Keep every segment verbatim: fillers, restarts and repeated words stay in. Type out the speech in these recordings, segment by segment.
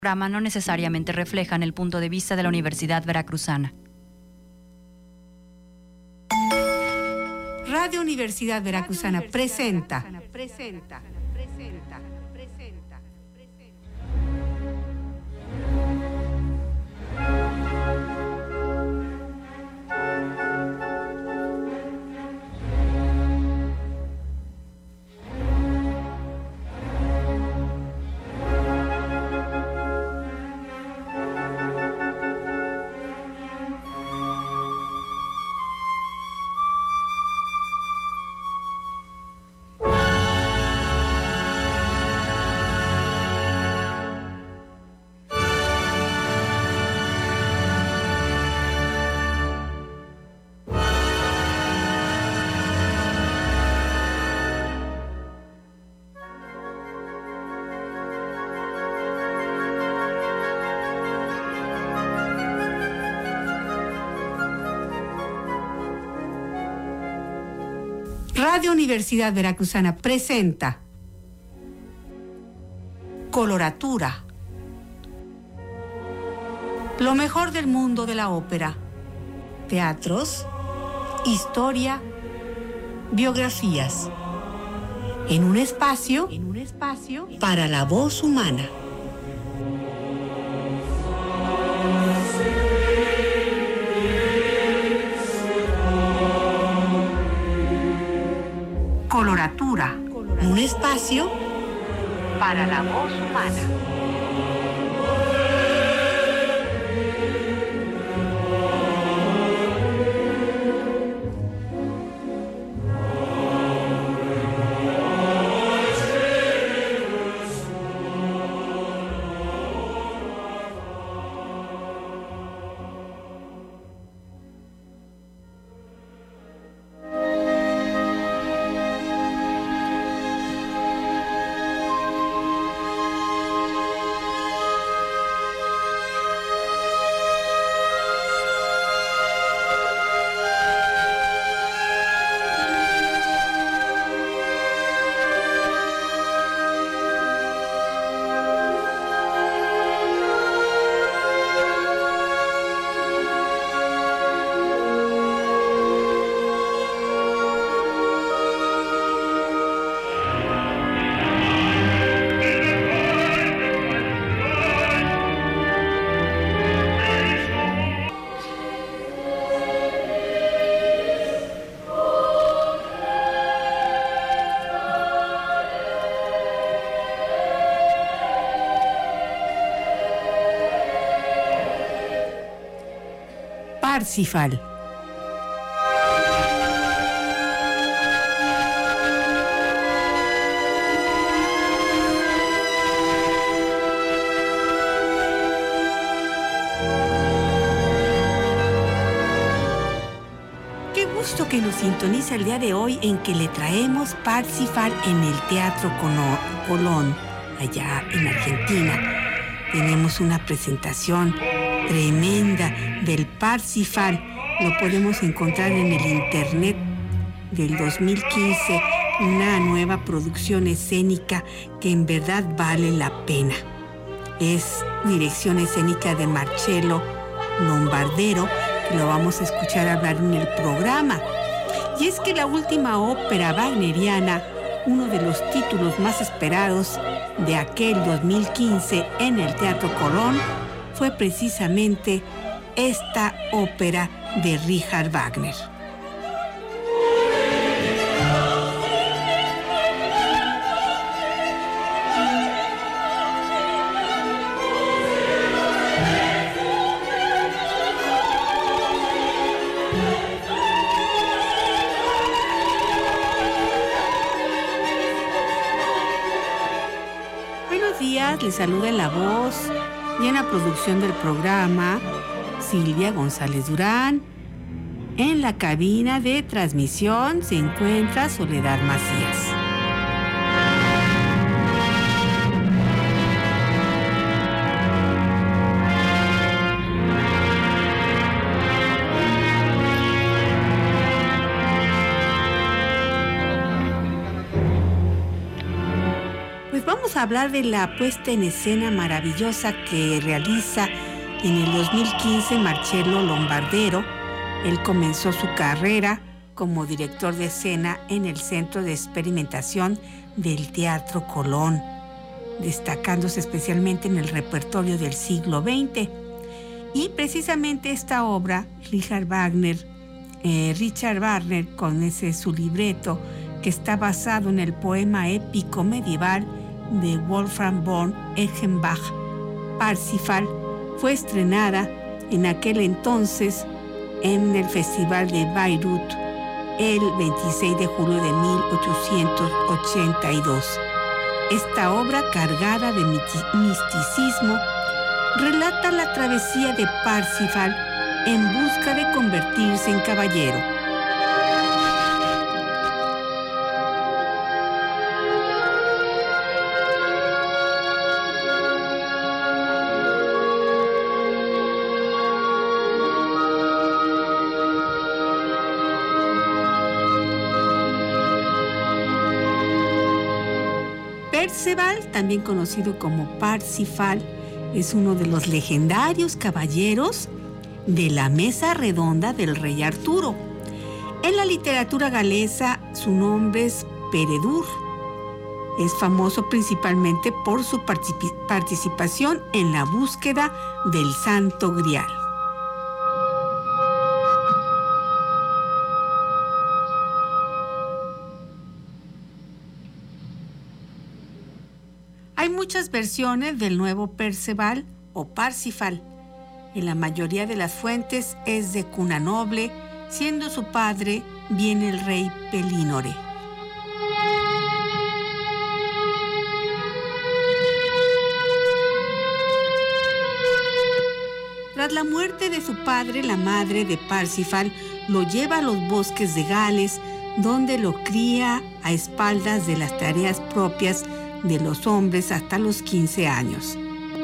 programa no necesariamente reflejan el punto de vista de la Universidad Veracruzana. Radio Universidad Veracruzana presenta. Radio Universidad Veracruzana presenta Coloratura, lo mejor del mundo de la ópera, teatros, historia, biografías, en un espacio, en un espacio para la voz humana. Coloratura, un espacio para la voz humana. Parsifal. Qué gusto que nos sintoniza el día de hoy en que le traemos Parsifal en el Teatro Colón, allá en Argentina. Tenemos una presentación tremenda del Parsifal. Lo podemos encontrar en el internet del dos mil quince, una nueva producción escénica que en verdad vale la pena. Es dirección escénica de Marcello Lombardero, que lo vamos a escuchar hablar en el programa. Y es que la última ópera wagneriana, uno de los títulos más esperados de aquel dos mil quince en el Teatro Colón, fue precisamente esta ópera de Richard Wagner. Buenos días, les saluda en la voz y en la producción del programa Silvia González Durán. En la cabina de transmisión se encuentra Soledad Macías. Pues vamos vamos a hablar de la puesta en escena maravillosa que realiza en el dos mil quince Marcello Lombardero. Él comenzó su carrera como director de escena en el Centro de Experimentación del Teatro Colón, destacándose especialmente en el repertorio del siglo veinte. Y precisamente esta obra, Richard Wagner, eh, Richard Wagner, con ese su libreto, que está basado en el poema épico medieval de Wolfgang von Eichenbach, Parsifal, fue estrenada en aquel entonces en el Festival de Bayreuth el veintiséis de julio de mil ochocientos ochenta y dos. Esta obra, cargada de misticismo, relata la travesía de Parsifal en busca de convertirse en caballero. Perceval, también conocido como Parsifal, es uno de los legendarios caballeros de la mesa redonda del rey Arturo. En la literatura galesa su nombre es Peredur. Es famoso principalmente por su particip- participación en la búsqueda del Santo Grial. Hay muchas versiones del nuevo Perceval o Parsifal. En la mayoría de las fuentes es de cuna noble, siendo su padre bien el rey Pelínore. Tras la muerte de su padre, la madre de Parsifal lo lleva a los bosques de Gales, donde lo cría a espaldas de las tareas propias de los hombres hasta los quince años.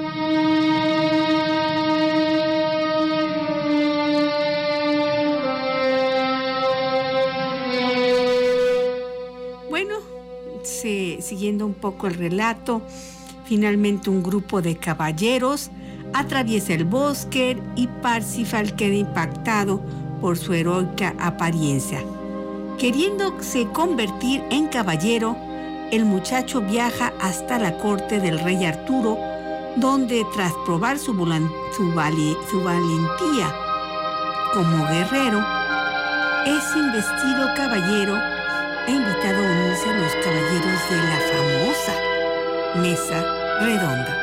Bueno, se, siguiendo un poco el relato, finalmente un grupo de caballeros atraviesa el bosque y Parsifal queda impactado por su heroica apariencia. Queriéndose convertir en caballero, el muchacho viaja hasta la corte del rey Arturo, donde tras probar su, volan- su, vali- su valentía como guerrero, es investido caballero e invitado a unirse a los caballeros de la famosa mesa redonda.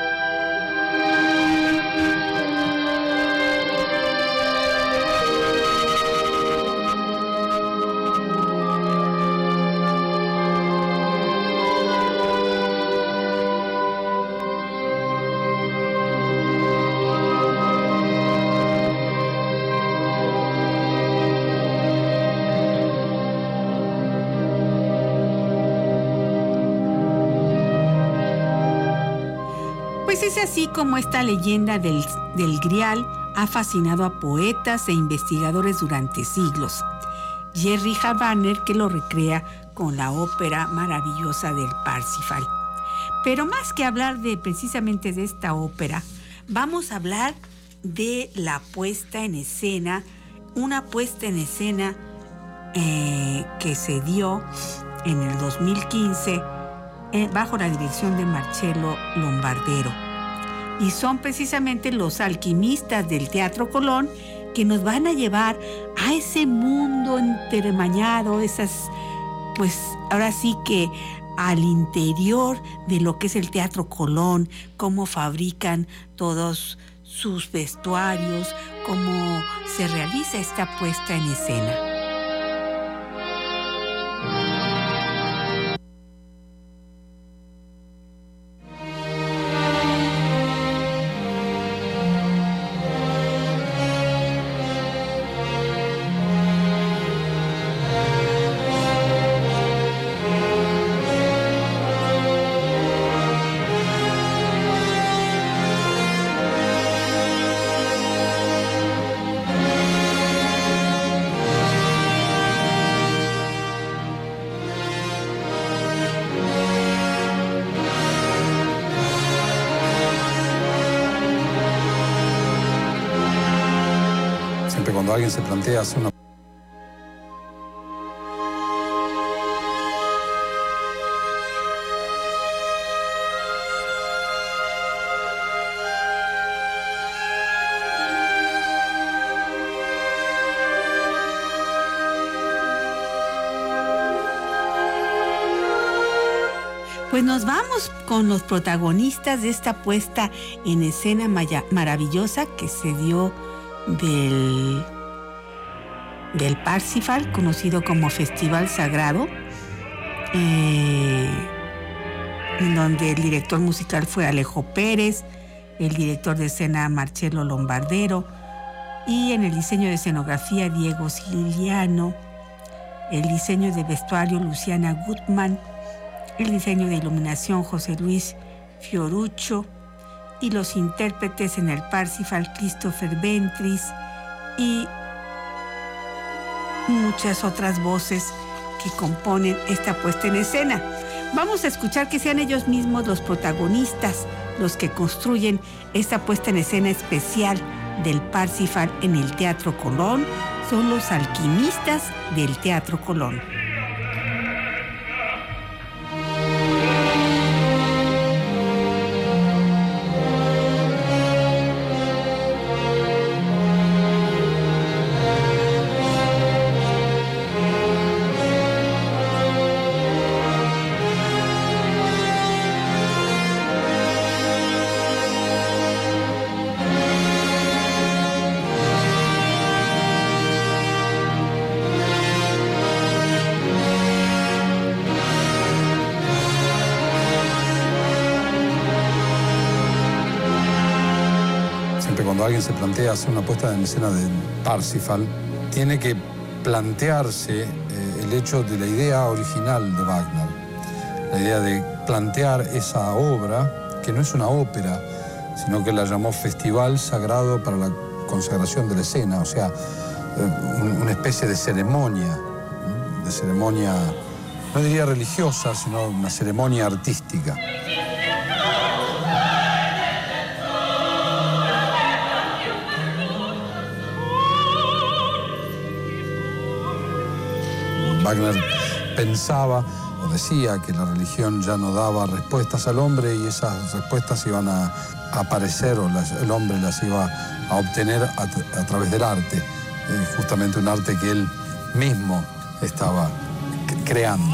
Pues es así como esta leyenda del, del Grial ha fascinado a poetas e investigadores durante siglos. Y es Richard Wagner que lo recrea con la ópera maravillosa del Parsifal. Pero más que hablar de precisamente de esta ópera, vamos a hablar de la puesta en escena, una puesta en escena eh, que se dio en el dos mil quince eh, bajo la dirección de Marcello Lombardero. Y son precisamente los alquimistas del Teatro Colón que nos van a llevar a ese mundo entremañado, esas, pues ahora sí que al interior de lo que es el Teatro Colón, cómo fabrican todos sus vestuarios, cómo se realiza esta puesta en escena. Siempre cuando alguien se plantea hacer una... Pues nos vamos con los protagonistas de esta puesta en escena maravillosa que se dio del, del Parsifal, conocido como Festival Sagrado, eh, en donde el director musical fue Alejo Pérez, el director de escena Marcelo Lombardero, y en el diseño de escenografía Diego Siliano, el diseño de vestuario Luciana Gutman, el diseño de iluminación José Luis Fioruccio, y los intérpretes en el Parsifal Christopher Ventris y muchas otras voces que componen esta puesta en escena. Vamos a escuchar que sean ellos mismos los protagonistas, los que construyen esta puesta en escena especial del Parsifal en el Teatro Colón. Son los alquimistas del Teatro Colón. Cuando alguien se plantea hacer una puesta en escena del Parsifal, tiene que plantearse eh, el hecho de la idea original de Wagner, la idea de plantear esa obra, que no es una ópera, sino que la llamó Festival Sagrado para la Consagración de la Escena, o sea, eh, un, una especie de ceremonia, ¿no? de ceremonia, no diría religiosa, sino una ceremonia artística. Wagner pensaba o decía que la religión ya no daba respuestas al hombre y esas respuestas iban a aparecer o las, el hombre las iba a obtener a, a través del arte, eh, justamente un arte que él mismo estaba creando.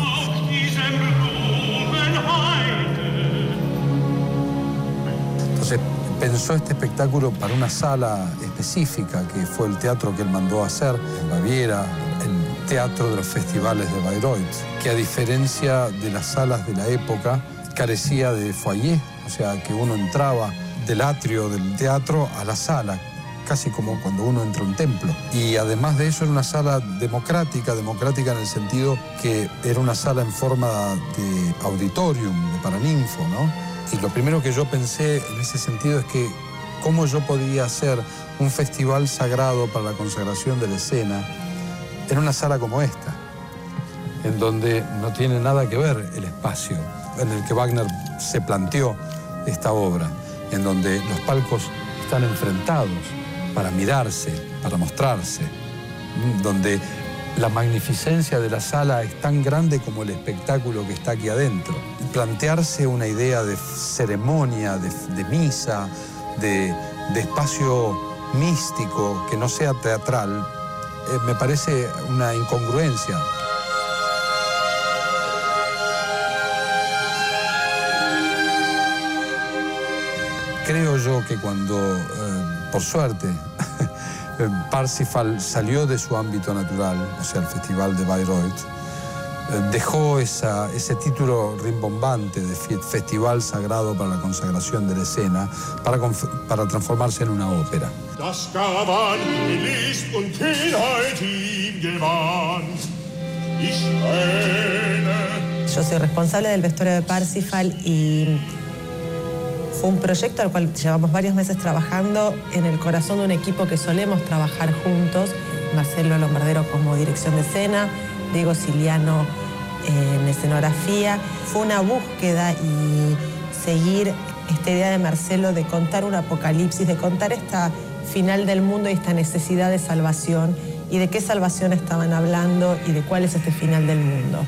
Entonces pensó este espectáculo para una sala específica que fue el teatro que él mandó a hacer en Baviera, el Teatro de los Festivales de Bayreuth, que a diferencia de las salas de la época carecía de foyer, o sea que uno entraba del atrio del teatro a la sala, casi como cuando uno entra a un templo. Y además de eso era una sala democrática, democrática en el sentido que era una sala en forma de auditorium, de paraninfo, ¿no? Y lo primero que yo pensé en ese sentido es que cómo yo podía hacer un festival sagrado para la consagración de la escena en una sala como esta, en donde no tiene nada que ver el espacio en el que Wagner se planteó esta obra, en donde los palcos están enfrentados para mirarse, para mostrarse, donde la magnificencia de la sala es tan grande como el espectáculo que está aquí adentro. Plantearse una idea de ceremonia, de, de misa, de, de espacio místico que no sea teatral, eh, me parece una incongruencia. Creo yo que cuando, eh, por suerte, Parsifal salió de su ámbito natural, o sea, el Festival de Bayreuth, eh, dejó esa, ese título rimbombante de Festival Sagrado para la Consagración de la Escena para, para transformarse en una ópera. Yo soy responsable del vestuario de Parsifal y fue un proyecto al cual llevamos varios meses trabajando en el corazón de un equipo que solemos trabajar juntos. Marcelo Lombardero como dirección de escena, Diego Siliano en escenografía. Fue una búsqueda y seguir esta idea de Marcelo de contar un apocalipsis, de contar esta final del mundo y esta necesidad de salvación, y de qué salvación estaban hablando y de cuál es este final del mundo.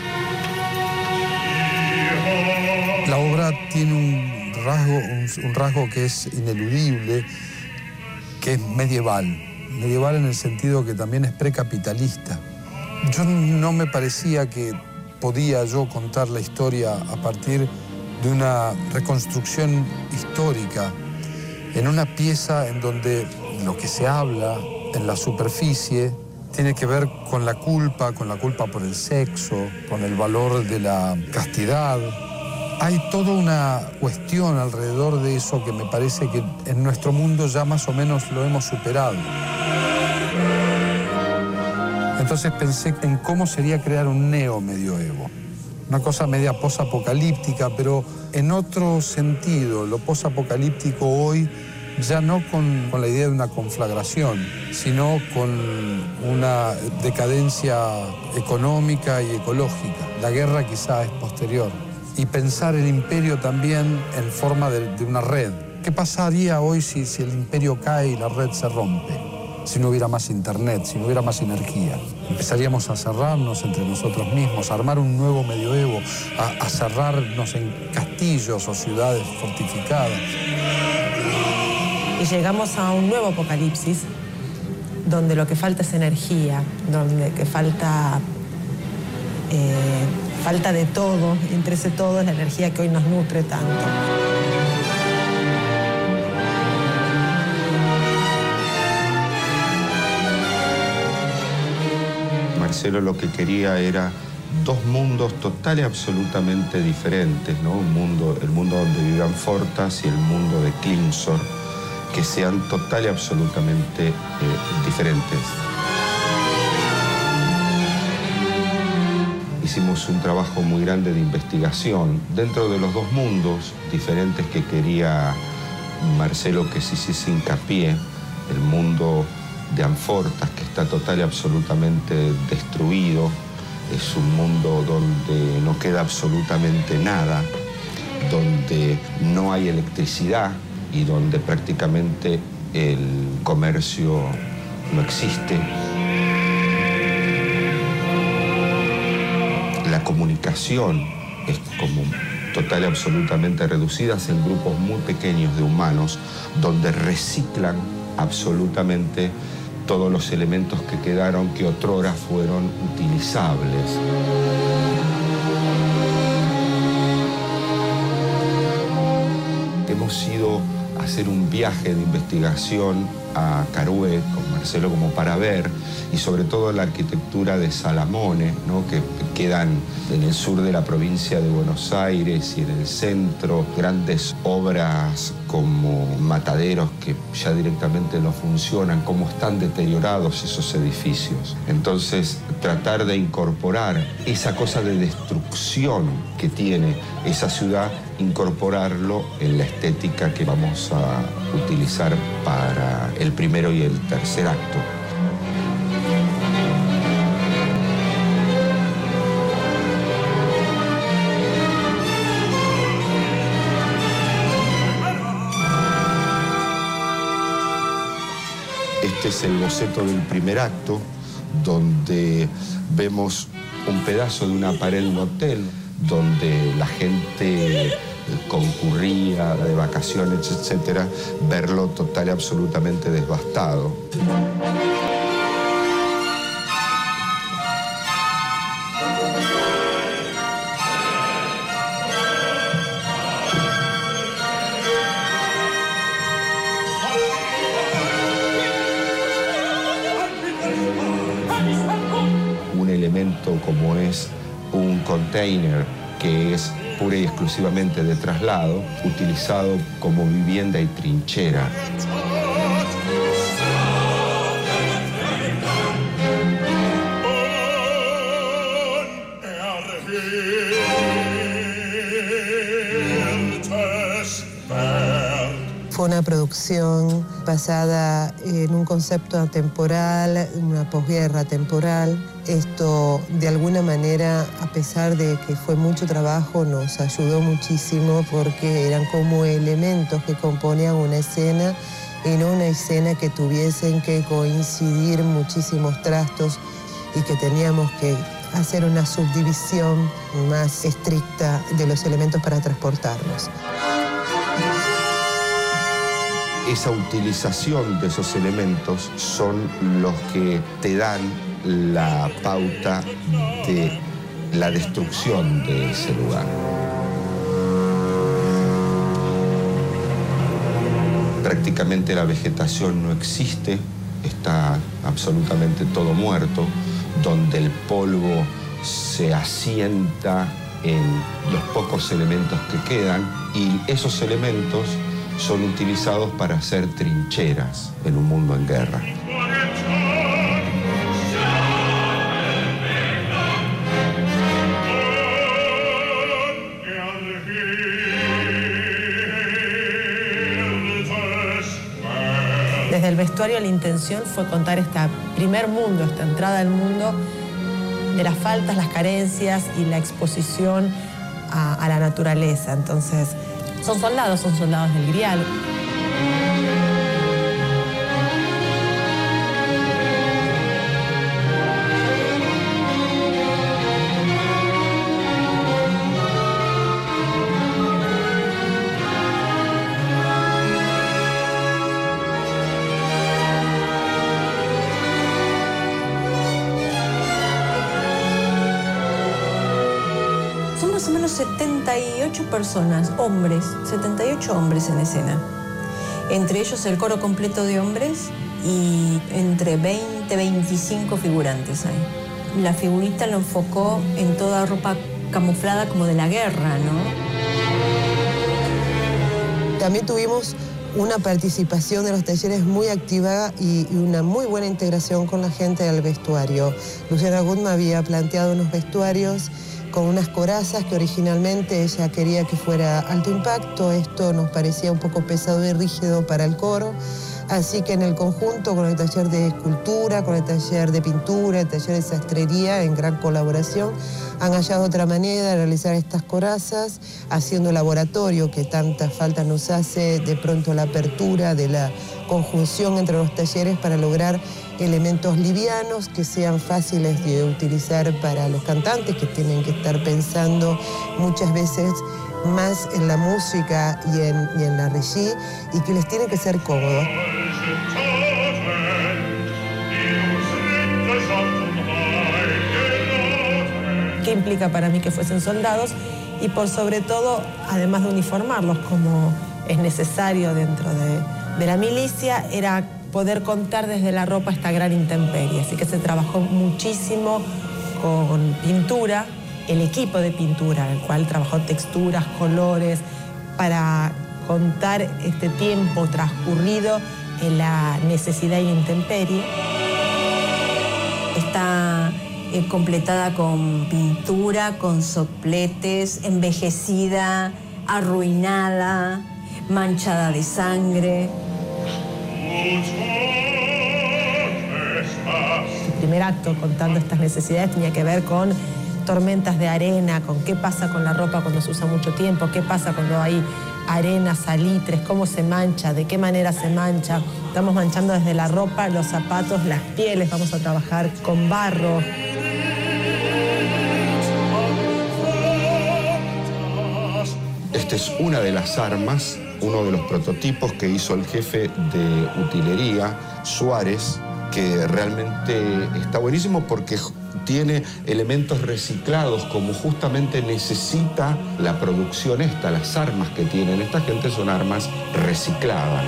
La obra tiene un rasgo, un, un rasgo que es ineludible, que es medieval. Medieval en el sentido que también es precapitalista. Yo no me parecía que podía yo contar la historia a partir de una reconstrucción histórica, en una pieza en donde lo que se habla en la superficie tiene que ver con la culpa, con la culpa por el sexo, con el valor de la castidad. Hay toda una cuestión alrededor de eso que me parece que en nuestro mundo ya más o menos lo hemos superado. Entonces pensé en cómo sería crear un neo-medioevo. Una cosa media posapocalíptica, pero en otro sentido. Lo posapocalíptico hoy ya no con, con la idea de una conflagración, sino con una decadencia económica y ecológica. La guerra quizá es posterior. Y pensar el imperio también en forma de, de una red. ¿Qué pasaría hoy si, si el imperio cae y la red se rompe? Si no hubiera más internet, si no hubiera más energía. Empezaríamos a cerrarnos entre nosotros mismos, a armar un nuevo medioevo, a, a cerrarnos en castillos o ciudades fortificadas. Y llegamos a un nuevo apocalipsis, donde lo que falta es energía, donde que falta, eh, falta de todo, entre ese todo es la energía que hoy nos nutre tanto. Marcelo lo que quería era dos mundos total y absolutamente diferentes, ¿no? Un mundo, el mundo donde vivían Fortas y el mundo de Klingsor, que sean total y absolutamente eh, diferentes. Hicimos un trabajo muy grande de investigación dentro de los dos mundos diferentes que quería Marcelo que se hiciese hincapié, el mundo de Amfortas, que está total y absolutamente destruido. Es un mundo donde no queda absolutamente nada, donde no hay electricidad y donde prácticamente el comercio no existe. La comunicación es como total y absolutamente reducida en grupos muy pequeños de humanos, donde reciclan absolutamente todos los elementos que quedaron que otrora fueron utilizables. Hemos ido a hacer un viaje de investigación a Carué con Marcelo como para ver, y sobre todo la arquitectura de Salamone, ¿no? que quedan en el sur de la provincia de Buenos Aires y en el centro, grandes obras como mataderos que ya directamente no funcionan, cómo están deteriorados esos edificios. Entonces, tratar de incorporar esa cosa de destrucción que tiene esa ciudad, incorporarlo en la estética que vamos a utilizar para el primero y el tercer acto. Este es el boceto del primer acto, donde vemos un pedazo de una pared de un hotel, donde la gente concurría de vacaciones, etcétera, verlo total y absolutamente devastado. Un elemento como es un container, que es pura y exclusivamente de traslado, utilizado como vivienda y trinchera. fue una producción basada en un concepto atemporal, una posguerra temporal. Esto, de alguna manera, a pesar de que fue mucho trabajo, nos ayudó muchísimo porque eran como elementos que componían una escena y no una escena que tuviesen que coincidir muchísimos trastos y que teníamos que hacer una subdivisión más estricta de los elementos para transportarlos. Esa utilización de esos elementos son los que te dan la pauta de la destrucción de ese lugar. Prácticamente la vegetación no existe, está absolutamente todo muerto, donde el polvo se asienta en los pocos elementos que quedan y esos elementos son utilizados para hacer trincheras en un mundo en guerra. Desde el vestuario la intención fue contar este primer mundo, esta entrada al mundo de las faltas, las carencias y la exposición a, a la naturaleza. Entonces, son soldados, son soldados del Grial. Son más o menos setenta y ocho personas, hombres, setenta y ocho hombres en escena. Entre ellos el coro completo de hombres y entre veinte, veinticinco figurantes hay. La figurista lo enfocó en toda ropa camuflada como de la guerra, ¿no? También tuvimos una participación de los talleres muy activa y, y una muy buena integración con la gente del vestuario. Luciana Gutman había planteado unos vestuarios con unas corazas que originalmente ella quería que fuera alto impacto. Esto nos parecía un poco pesado y rígido para el coro. Así que en el conjunto con el taller de escultura, con el taller de pintura, el taller de sastrería, en gran colaboración, han hallado otra manera de realizar estas corazas, haciendo laboratorio que tanta falta nos hace, de pronto la apertura de la conjunción entre los talleres para lograr elementos livianos que sean fáciles de utilizar para los cantantes, que tienen que estar pensando muchas veces más en la música y en, y en la regie, y que les tiene que ser cómodo. ¿Qué implica para mí que fuesen soldados? Y por sobre todo, además de uniformarlos como es necesario dentro de, de la milicia, era poder contar desde la ropa esta gran intemperie. Así que se trabajó muchísimo con pintura, el equipo de pintura, el cual trabajó texturas, colores, para contar este tiempo transcurrido en la necesidad y intemperie. Está eh, completada con pintura, con sopletes, envejecida, arruinada, manchada de sangre. El primer acto contando estas necesidades tenía que ver con tormentas de arena, con qué pasa con la ropa cuando se usa mucho tiempo, qué pasa cuando hay arena, salitres, cómo se mancha, de qué manera se mancha. Estamos manchando desde la ropa, los zapatos, las pieles, vamos a trabajar con barro. Esta es una de las armas, uno de los prototipos que hizo el jefe de utilería, Suárez, que realmente está buenísimo porque tiene elementos reciclados como justamente necesita la producción esta. Las armas que tienen esta gente son armas recicladas.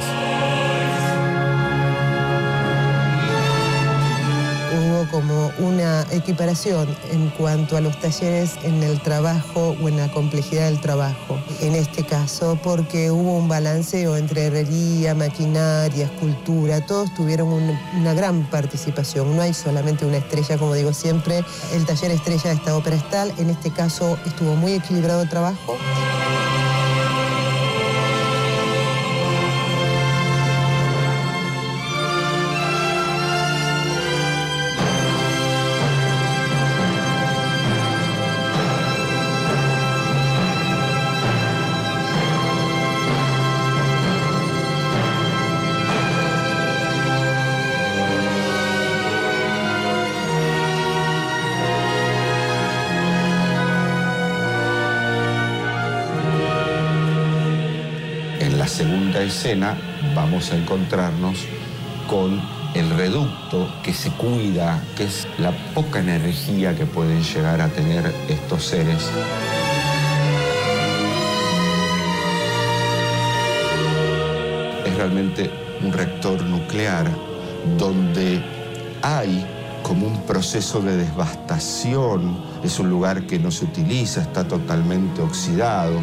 Hubo como una equiparación en cuanto a los talleres en el trabajo o en la complejidad del trabajo. En este caso, porque hubo un balanceo entre herrería, maquinaria, escultura, todos tuvieron un, una gran participación. No hay solamente una estrella, como digo siempre. El taller estrella de esta ópera es tal. En este caso estuvo muy equilibrado el trabajo. esa escena vamos a encontrarnos con el reducto que se cuida, que es la poca energía que pueden llegar a tener estos seres. Es realmente un reactor nuclear donde hay como un proceso de devastación. Es un lugar que no se utiliza, está totalmente oxidado.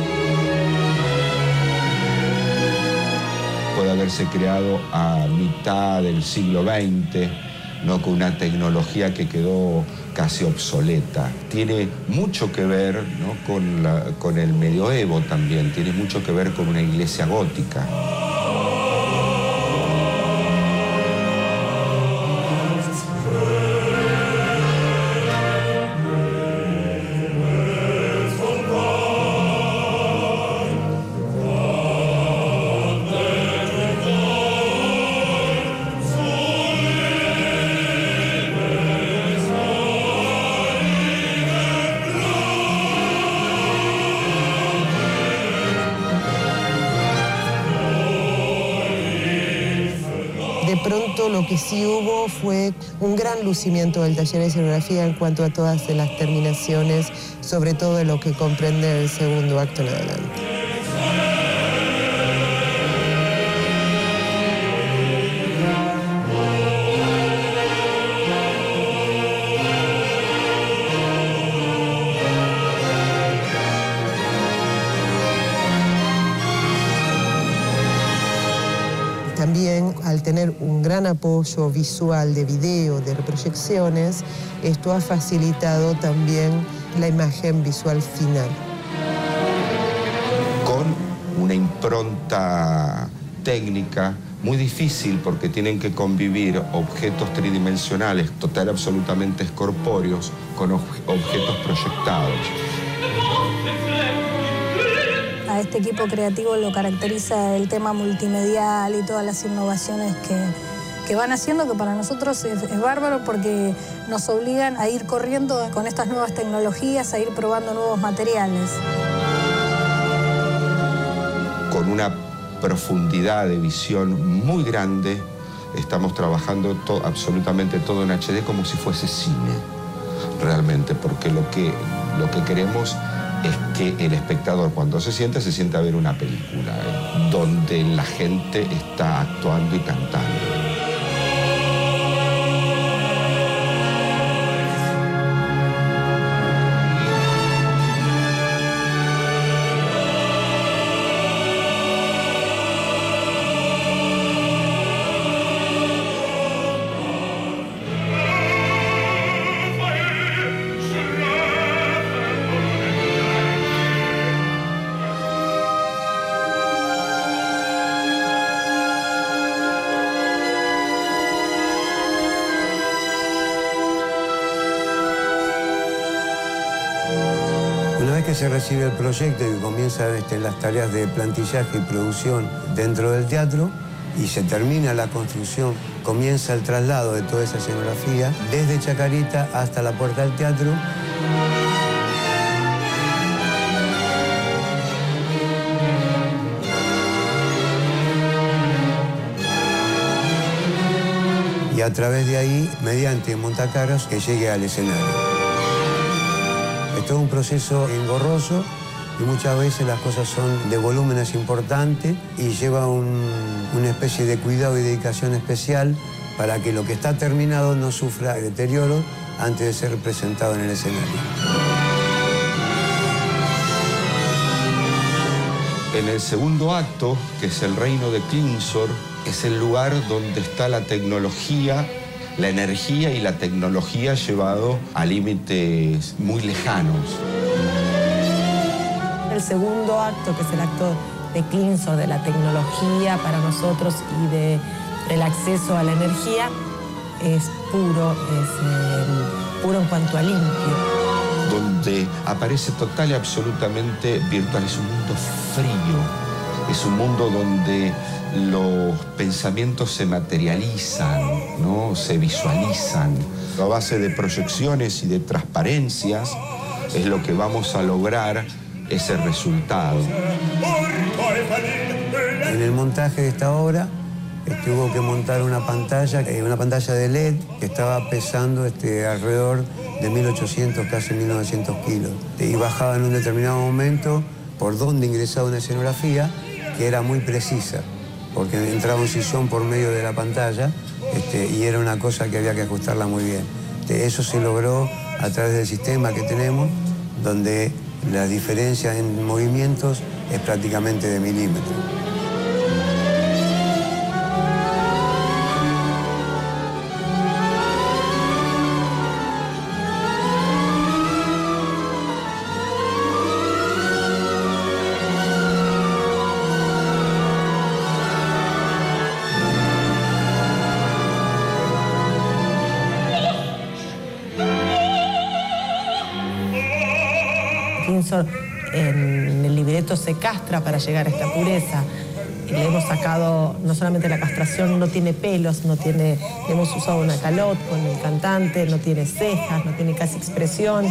Puede haberse creado a mitad del siglo veinte, ¿no? Con una tecnología que quedó casi obsoleta. Tiene mucho que ver, ¿no? con, la, con el medioevo también, tiene mucho que ver con una iglesia gótica. De pronto lo que sí hubo fue un gran lucimiento del taller de escenografía en cuanto a todas las terminaciones, sobre todo en lo que comprende el segundo acto en adelante. También, al tener un gran apoyo visual de video, de proyecciones, esto ha facilitado también la imagen visual final. Con una impronta técnica muy difícil porque tienen que convivir objetos tridimensionales, total absolutamente corpóreos, con ob- objetos proyectados. A este equipo creativo lo caracteriza el tema multimedial y todas las innovaciones que, que van haciendo, que para nosotros es, es bárbaro porque nos obligan a ir corriendo con estas nuevas tecnologías, a ir probando nuevos materiales. Con una profundidad de visión muy grande, estamos trabajando to- absolutamente todo en H D como si fuese cine, realmente, porque lo que, lo que queremos es que el espectador cuando se sienta, se sienta a ver una película, ¿eh? donde la gente está actuando y cantando. Una vez que se recibe el proyecto y comienzan este, las tareas de plantillaje y producción dentro del teatro y se termina la construcción, comienza el traslado de toda esa escenografía desde Chacarita hasta la puerta del teatro. Y a través de ahí, mediante montacargas, que llegue al escenario. Es todo un proceso engorroso y muchas veces las cosas son de volúmenes importantes y lleva un, una especie de cuidado y dedicación especial para que lo que está terminado no sufra deterioro antes de ser presentado en el escenario. En el segundo acto, que es el reino de Klingsor, es el lugar donde está la tecnología, la energía y la tecnología llevado a límites muy lejanos. El segundo acto, que es el acto de Klingsor, de la tecnología para nosotros y de, del acceso a la energía, es puro, es eh, puro en cuanto a limpio. Donde aparece total y absolutamente virtual. Es un mundo frío, es un mundo donde los pensamientos se materializan, ¿no? Se visualizan. A base de proyecciones y de transparencias es lo que vamos a lograr ese resultado. En el montaje de esta obra este, hubo que montar una pantalla, una pantalla de L E D que estaba pesando este, alrededor de mil ochocientos, casi mil novecientos kilos. Y bajaba en un determinado momento por donde ingresaba una escenografía que era muy precisa, porque entraba un sillón por medio de la pantalla este, y era una cosa que había que ajustarla muy bien. Este, eso se logró a través del sistema que tenemos, donde la diferencia en movimientos es prácticamente de milímetros. En el libreto se castra para llegar a esta pureza. Le hemos sacado no solamente la castración, no tiene pelos, no tiene, hemos usado una calotte con el cantante, no tiene cejas, no tiene casi expresión.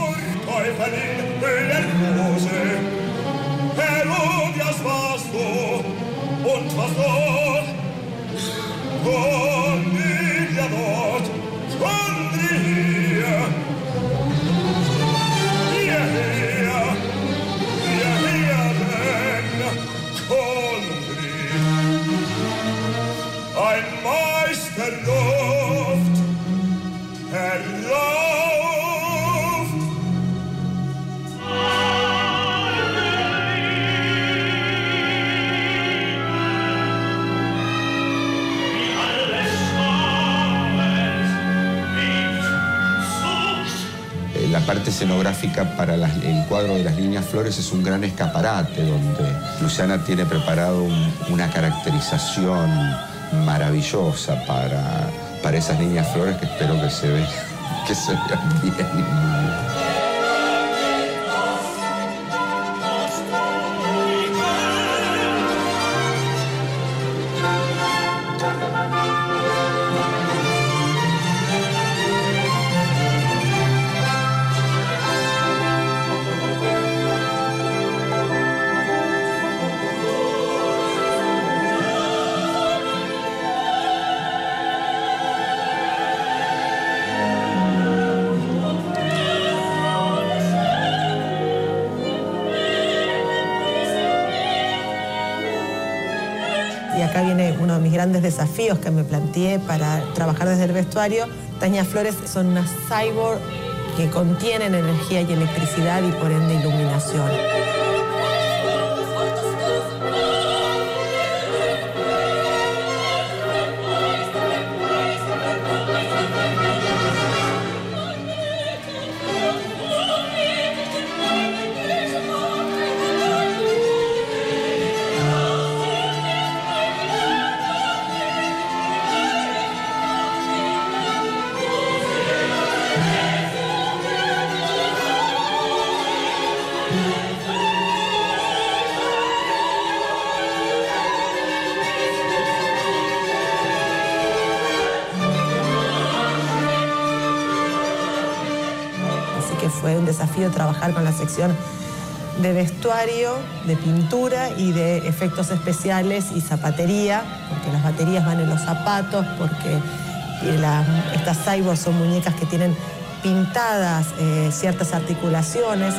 La parte escenográfica para las, el cuadro de las líneas flores es un gran escaparate donde Luciana tiene preparado un, una caracterización maravillosa para, para esas líneas flores que espero que se vean, que se vean bien. Y acá viene uno de mis grandes desafíos que me planteé para trabajar desde el vestuario. Estas niñas flores son unas cyborg que contienen energía y electricidad y por ende iluminación. Que fue un desafío trabajar con la sección de vestuario, de pintura y de efectos especiales y zapatería, porque las baterías van en los zapatos, porque la, estas cyborgs son muñecas que tienen pintadas eh, ciertas articulaciones.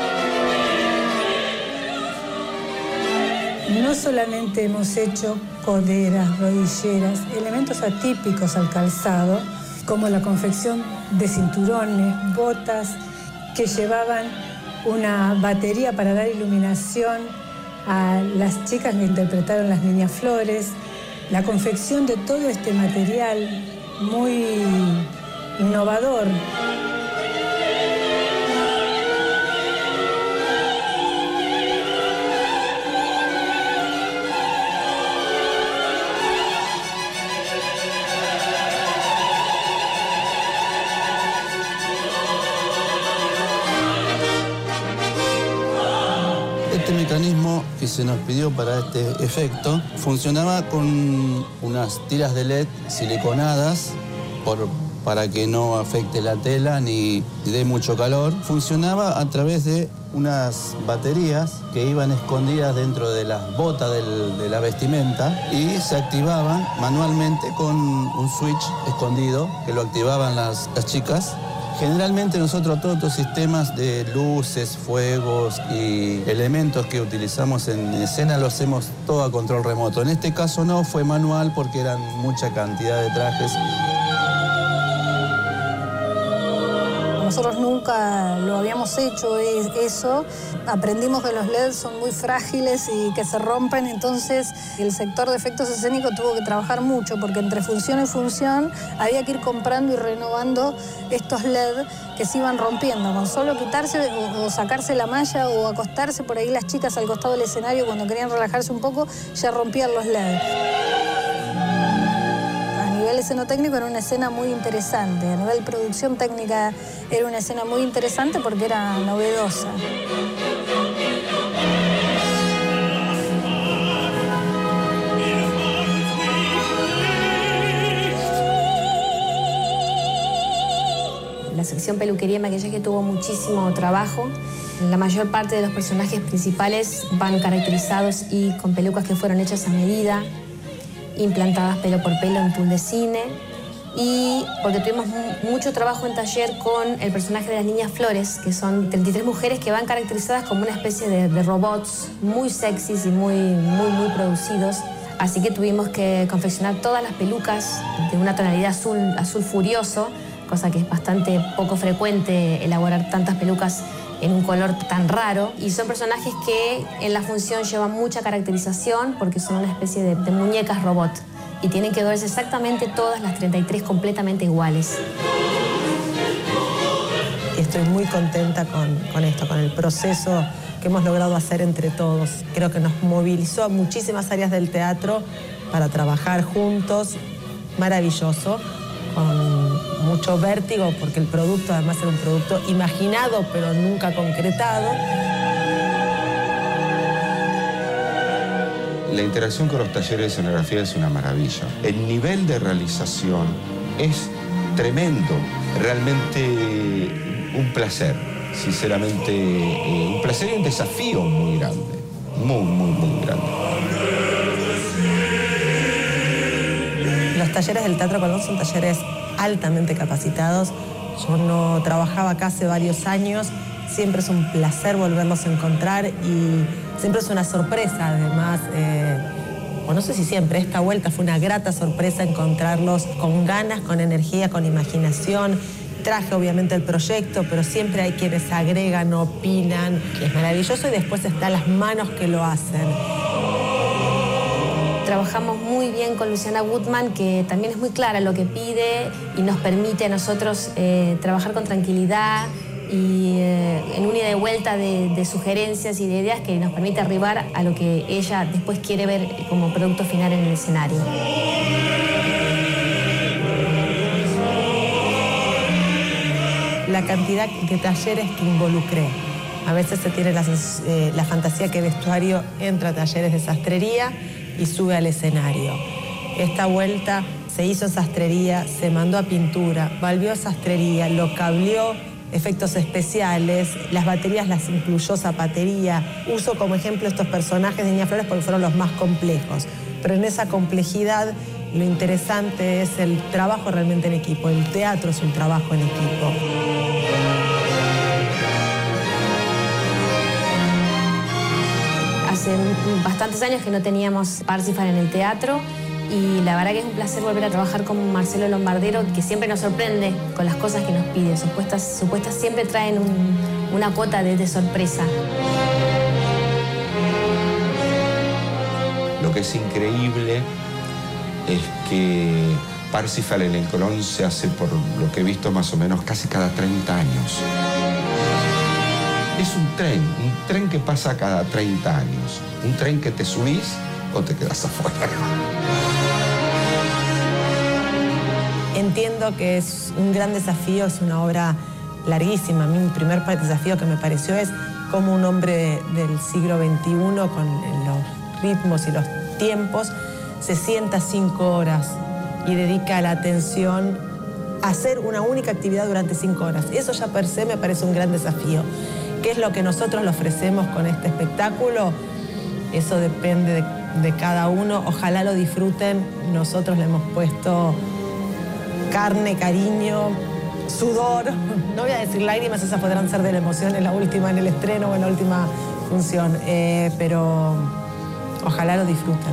No solamente hemos hecho coderas, rodilleras, elementos atípicos al calzado, como la confección de cinturones, botas, que llevaban una batería para dar iluminación a las chicas que interpretaron las niñas flores, la confección de todo este material muy innovador. Este mecanismo que se nos pidió para este efecto funcionaba con unas tiras de L E D siliconadas por, para que no afecte la tela ni dé mucho calor. Funcionaba a través de unas baterías que iban escondidas dentro de las botas del, de la vestimenta y se activaban manualmente con un switch escondido que lo activaban las, las chicas. Generalmente nosotros todos estos sistemas de luces, fuegos y elementos que utilizamos en escena lo hacemos todo a control remoto. En este caso no, fue manual porque eran mucha cantidad de trajes. Nosotros nunca lo habíamos hecho eso. Aprendimos que los L E D son muy frágiles y que se rompen, entonces el sector de efectos escénicos tuvo que trabajar mucho porque entre función y función había que ir comprando y renovando estos L E D que se iban rompiendo. Con solo quitarse o sacarse la malla o acostarse por ahí las chicas al costado del escenario cuando querían relajarse un poco, ya rompían los L E D. A nivel escenotécnico era una escena muy interesante, a nivel producción técnica era una escena muy interesante porque era novedosa. La sección peluquería y maquillaje tuvo muchísimo trabajo. La mayor parte de los personajes principales van caracterizados y con pelucas que fueron hechas a medida, implantadas pelo por pelo en pool de cine, y porque tuvimos mucho trabajo en taller con el personaje de las niñas Flores, que son treinta y tres mujeres que van caracterizadas como una especie de, de robots muy sexys y muy, muy, muy producidos. Así que tuvimos que confeccionar todas las pelucas de una tonalidad azul, azul furioso, cosa que es bastante poco frecuente elaborar tantas pelucas en un color tan raro. Y son personajes que en la función llevan mucha caracterización porque son una especie de, de muñecas robot. Y tienen que verse exactamente todas las treinta y tres completamente iguales. Estoy muy contenta con, con esto, con el proceso que hemos logrado hacer entre todos. Creo que nos movilizó a muchísimas áreas del teatro para trabajar juntos. Maravilloso, con mucho vértigo, porque el producto además era un producto imaginado pero nunca concretado. La interacción con los talleres de escenografía es una maravilla. El nivel de realización es tremendo, realmente un placer, sinceramente, eh, un placer y un desafío muy grande, muy, muy, muy grande. Los talleres del Teatro Colón son talleres altamente capacitados. Yo no trabajaba acá hace varios años. Siempre es un placer volverlos a encontrar y siempre es una sorpresa, además. Eh, o no sé si siempre, esta vuelta fue una grata sorpresa encontrarlos con ganas, con energía, con imaginación. Traje obviamente el proyecto, pero siempre hay quienes agregan, opinan. Es maravilloso y después están las manos que lo hacen. Trabajamos muy bien con Luciana Gutman, que también es muy clara en lo que pide y nos permite a nosotros eh, trabajar con tranquilidad y eh, en una ida y vuelta de, de sugerencias y de ideas que nos permite arribar a lo que ella después quiere ver como producto final en el escenario. La cantidad de talleres que involucré. A veces se tiene la, eh, la fantasía que el vestuario entra a talleres de sastrería y sube al escenario. Esta vuelta se hizo en sastrería, se mandó a pintura, volvió a sastrería, lo cableó, efectos especiales, las baterías las incluyó zapatería. Uso como ejemplo estos personajes de Niña Flores porque fueron los más complejos. Pero en esa complejidad lo interesante es el trabajo realmente en equipo. El teatro es un trabajo en equipo. Hace bastantes años que no teníamos Parsifal en el teatro y la verdad que es un placer volver a trabajar con Marcelo Lombardero, que siempre nos sorprende con las cosas que nos pide. Sus puestas, sus puestas siempre traen un, una cuota de, de sorpresa. Lo que es increíble es que Parsifal en el Colón se hace, por lo que he visto, más o menos casi cada treinta años. Es un tren, un tren que pasa cada treinta años. Un tren que te subís o te quedas afuera. Entiendo que es un gran desafío, es una obra larguísima. A mí mi primer desafío que me pareció es cómo un hombre del siglo veintiuno, con los ritmos y los tiempos, se sienta cinco horas y dedica la atención a hacer una única actividad durante cinco horas. Eso ya per se me parece un gran desafío. ¿Qué es lo que nosotros le ofrecemos con este espectáculo? Eso depende de, de cada uno. Ojalá lo disfruten. Nosotros le hemos puesto carne, cariño, sudor. No voy a decir lágrimas, esas podrán ser de la emoción en la última, en el estreno o en la última función. Eh, pero ojalá lo disfruten.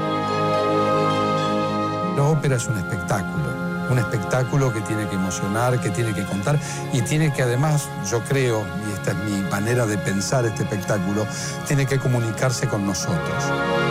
La ópera es un espectáculo. Un espectáculo que tiene que emocionar, que tiene que contar y tiene que además, yo creo, y esta es mi manera de pensar este espectáculo, tiene que comunicarse con nosotros.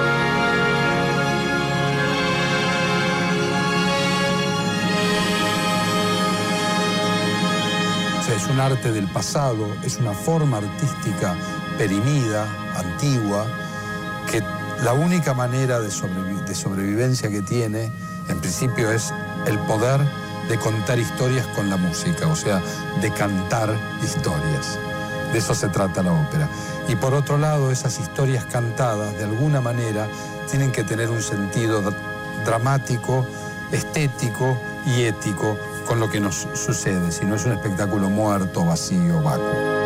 O sea, es un arte del pasado, es una forma artística perimida, antigua, que la única manera de, sobrevi- de sobrevivencia que tiene, en principio, es el poder de contar historias con la música, o sea, de cantar historias. De eso se trata la ópera. Y por otro lado, esas historias cantadas, de alguna manera, tienen que tener un sentido dramático, estético y ético con lo que nos sucede, si no es un espectáculo muerto, vacío, vacuo.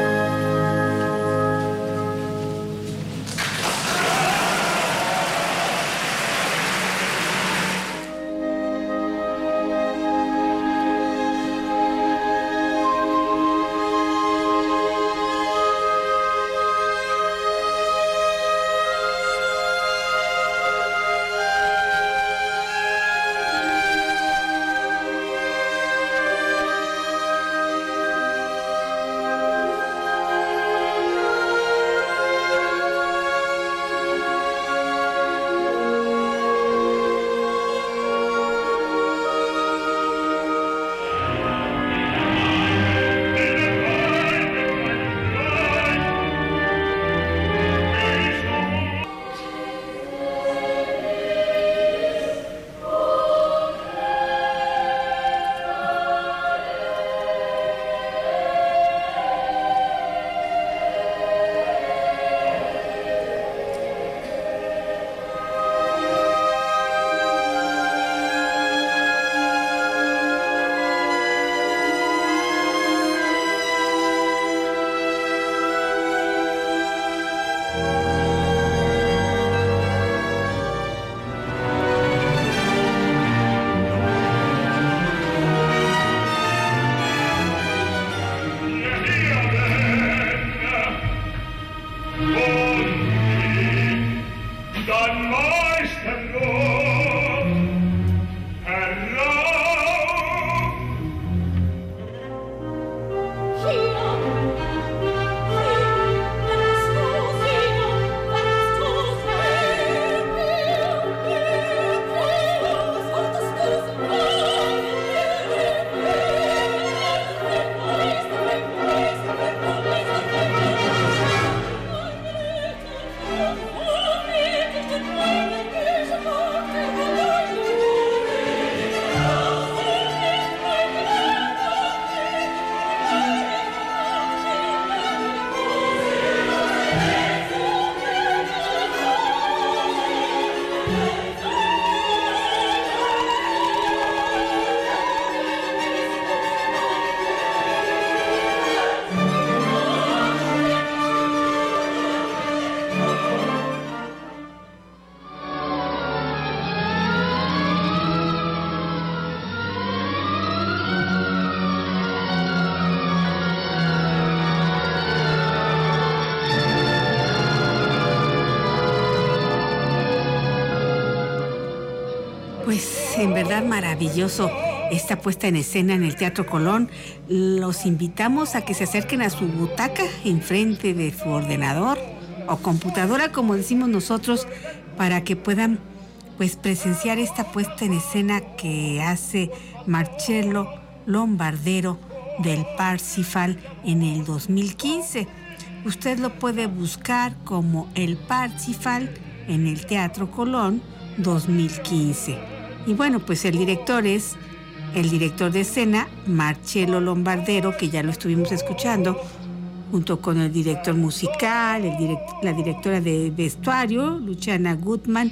Pues en verdad maravilloso esta puesta en escena en el Teatro Colón. Los invitamos a que se acerquen a su butaca enfrente de su ordenador o computadora, como decimos nosotros, para que puedan pues presenciar esta puesta en escena que hace Marcello Lombardero del Parsifal en el dos mil quince. Usted lo puede buscar como el Parsifal en el Teatro Colón dos mil quince. Y bueno, pues el director es el director de escena, Marcello Lombardero, que ya lo estuvimos escuchando, junto con el director musical, el direct, la directora de vestuario, Luciana Gutman,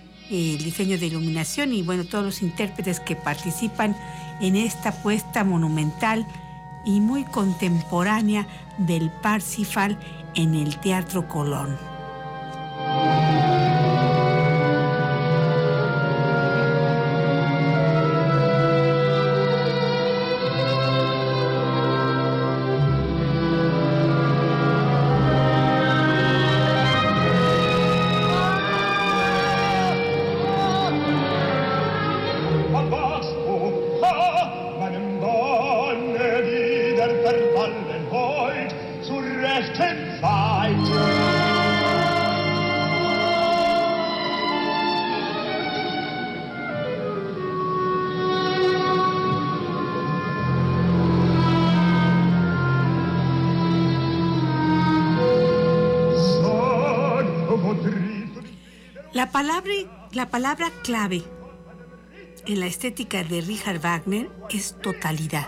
el diseño de iluminación y bueno, todos los intérpretes que participan en esta puesta monumental y muy contemporánea del Parsifal en el Teatro Colón. La palabra, la palabra clave en la estética de Richard Wagner es totalidad.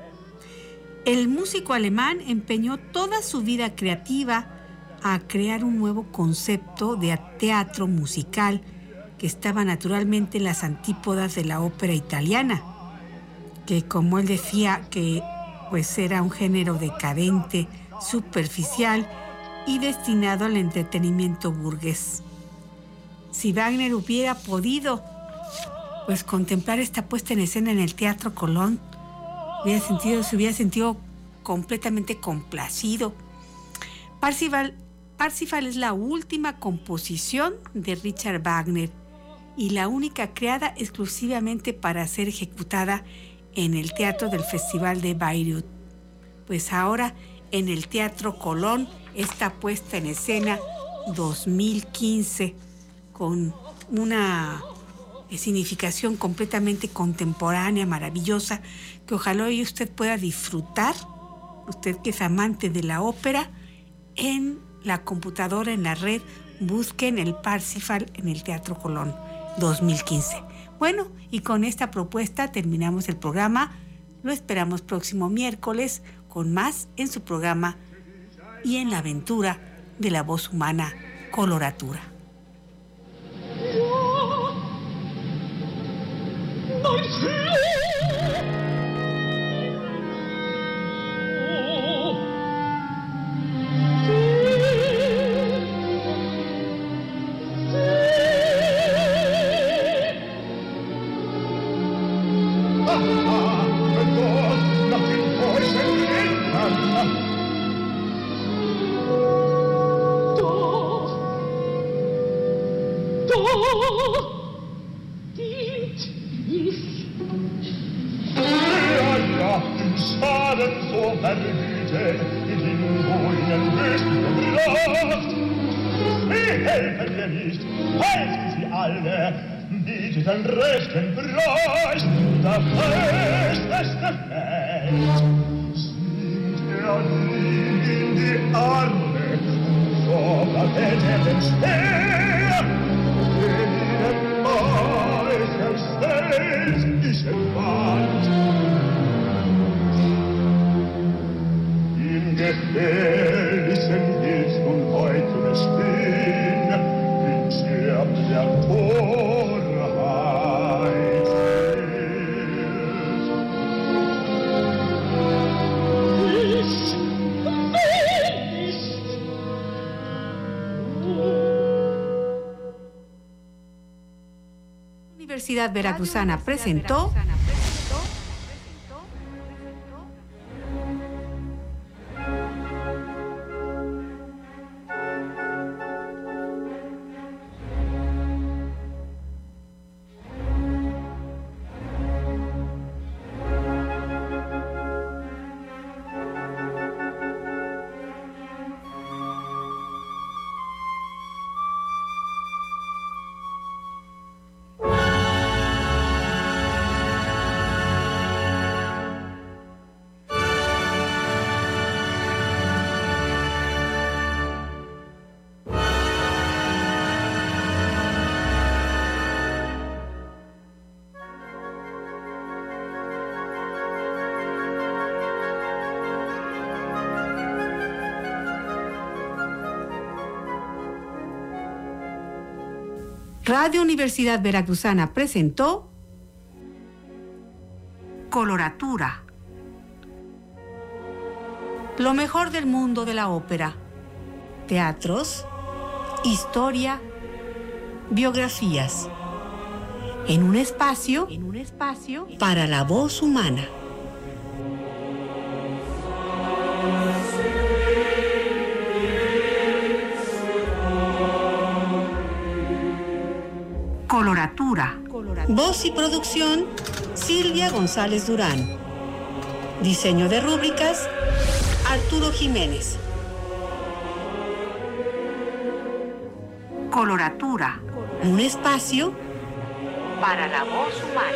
El músico alemán empeñó toda su vida creativa a crear un nuevo concepto de teatro musical que estaba naturalmente en las antípodas de la ópera italiana, que, como él decía, que pues era un género decadente, superficial y destinado al entretenimiento burgués. Si Wagner hubiera podido pues contemplar esta puesta en escena en el Teatro Colón, hubiera sentido, se hubiera sentido completamente complacido. Parsifal, Parsifal es la última composición de Richard Wagner y la única creada exclusivamente para ser ejecutada en el Teatro del Festival de Bayreuth. Pues ahora en el Teatro Colón está puesta en escena dos mil quince con una significación completamente contemporánea, maravillosa, que ojalá hoy usted pueda disfrutar, usted que es amante de la ópera, en la computadora, en la red, busquen el Parsifal en el Teatro Colón dos mil quince. Bueno, y con esta propuesta terminamos el programa. Lo esperamos próximo miércoles con más en su programa y en la aventura de la voz humana, Coloratura. Den rechten Preis, da Fest es gefällt. Singt er ihm in die Arme, so bleibt er den Speer, den ihnen äußerst ist entwandt. Im gefährlichen Hilfs nun heute stehen, links er der Tod. Universidad Veracruzana presentó Radio Universidad Veracruzana presentó Coloratura. Lo mejor del mundo de la ópera. Teatros, historia, biografías. En un espacio, en un espacio para la voz humana. Coloratura. Voz y producción, Silvia González Durán. Diseño de rúbricas, Arturo Jiménez. Coloratura. Un espacio para la voz humana.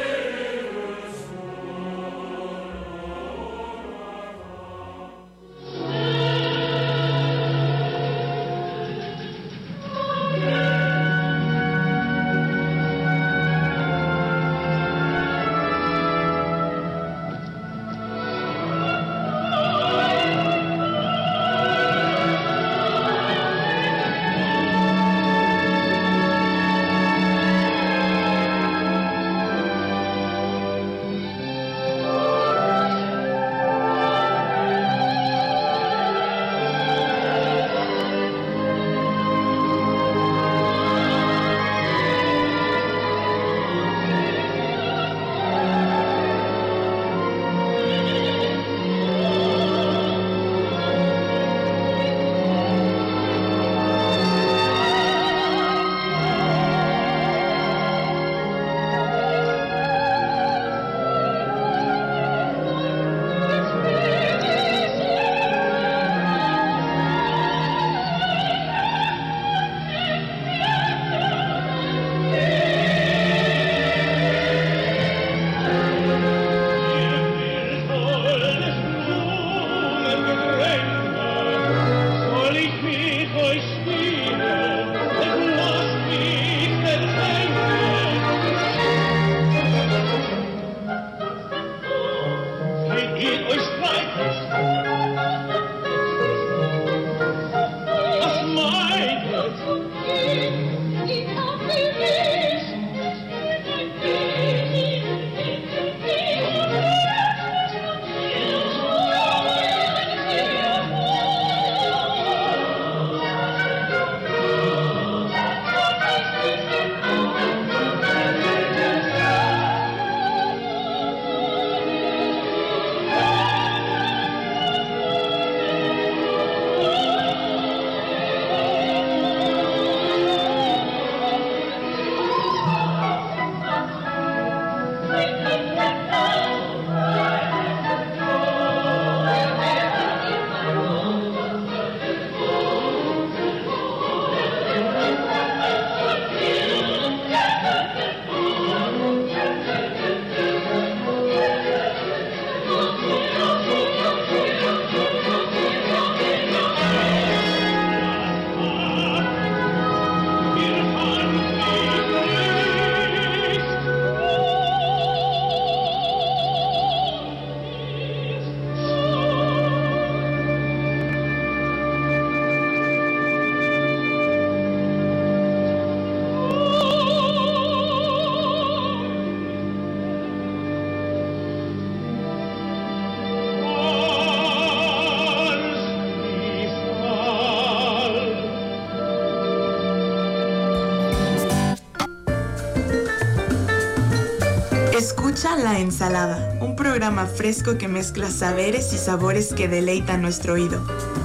Escucha La Ensalada, un programa fresco que mezcla saberes y sabores que deleitan nuestro oído.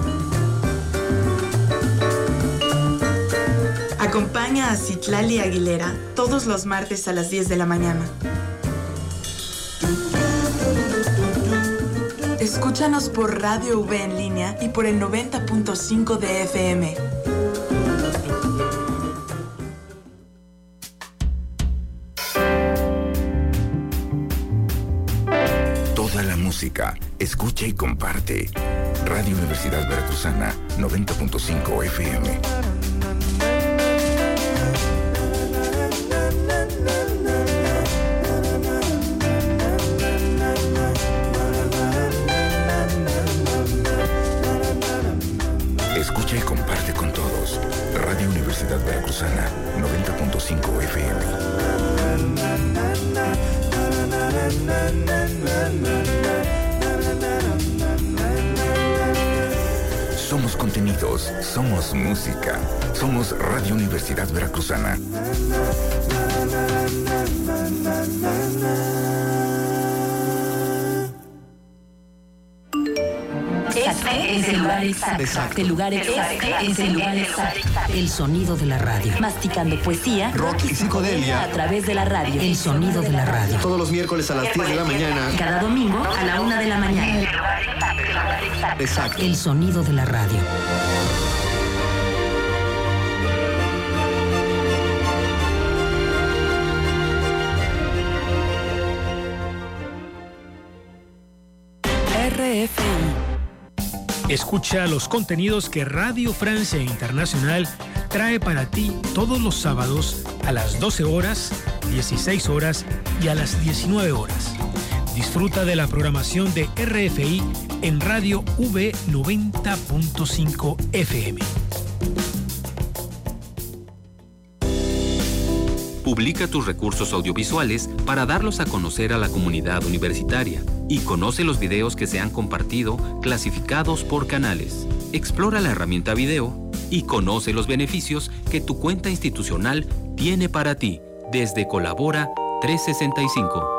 Acompaña a Citlali Aguilera todos los martes a las diez de la mañana. Escúchanos por Radio V en línea y por el noventa punto cinco de F M. Toda la música, escucha y comparte. Radio Universidad Veracruzana, noventa punto cinco F M. Escucha y comparte con todos. Radio Universidad Veracruzana, noventa punto cinco F M. contenidos, somos música. Somos Radio Universidad Veracruzana. Este es el lugar exacto. exacto. El lugar exacto. Este es el lugar exacto. El sonido de la radio. Masticando poesía, rock y psicodelia a través de la radio. El sonido de la radio. Todos los miércoles a las diez de la mañana. Cada domingo a la una de la mañana. Exacto. El sonido de la radio. R F I. Escucha los contenidos que Radio Francia Internacional trae para ti todos los sábados a las doce horas, dieciséis horas y a las diecinueve horas. Disfruta de la programación de R F I en Radio V noventa punto cinco F M. Publica tus recursos audiovisuales para darlos a conocer a la comunidad universitaria y conoce los videos que se han compartido clasificados por canales. Explora la herramienta video y conoce los beneficios que tu cuenta institucional tiene para ti desde Colabora trescientos sesenta y cinco.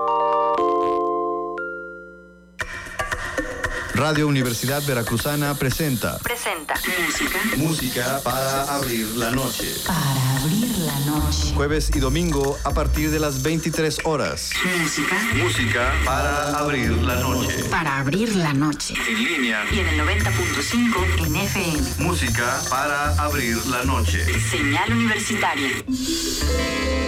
Radio Universidad Veracruzana presenta. Presenta. Música. Música para abrir la noche. Para abrir la noche. Jueves y domingo a partir de las veintitrés horas. Música. Música para abrir la noche. Para abrir la noche. En línea. Y en el noventa punto cinco en F M. Música para abrir la noche. Señal universitaria.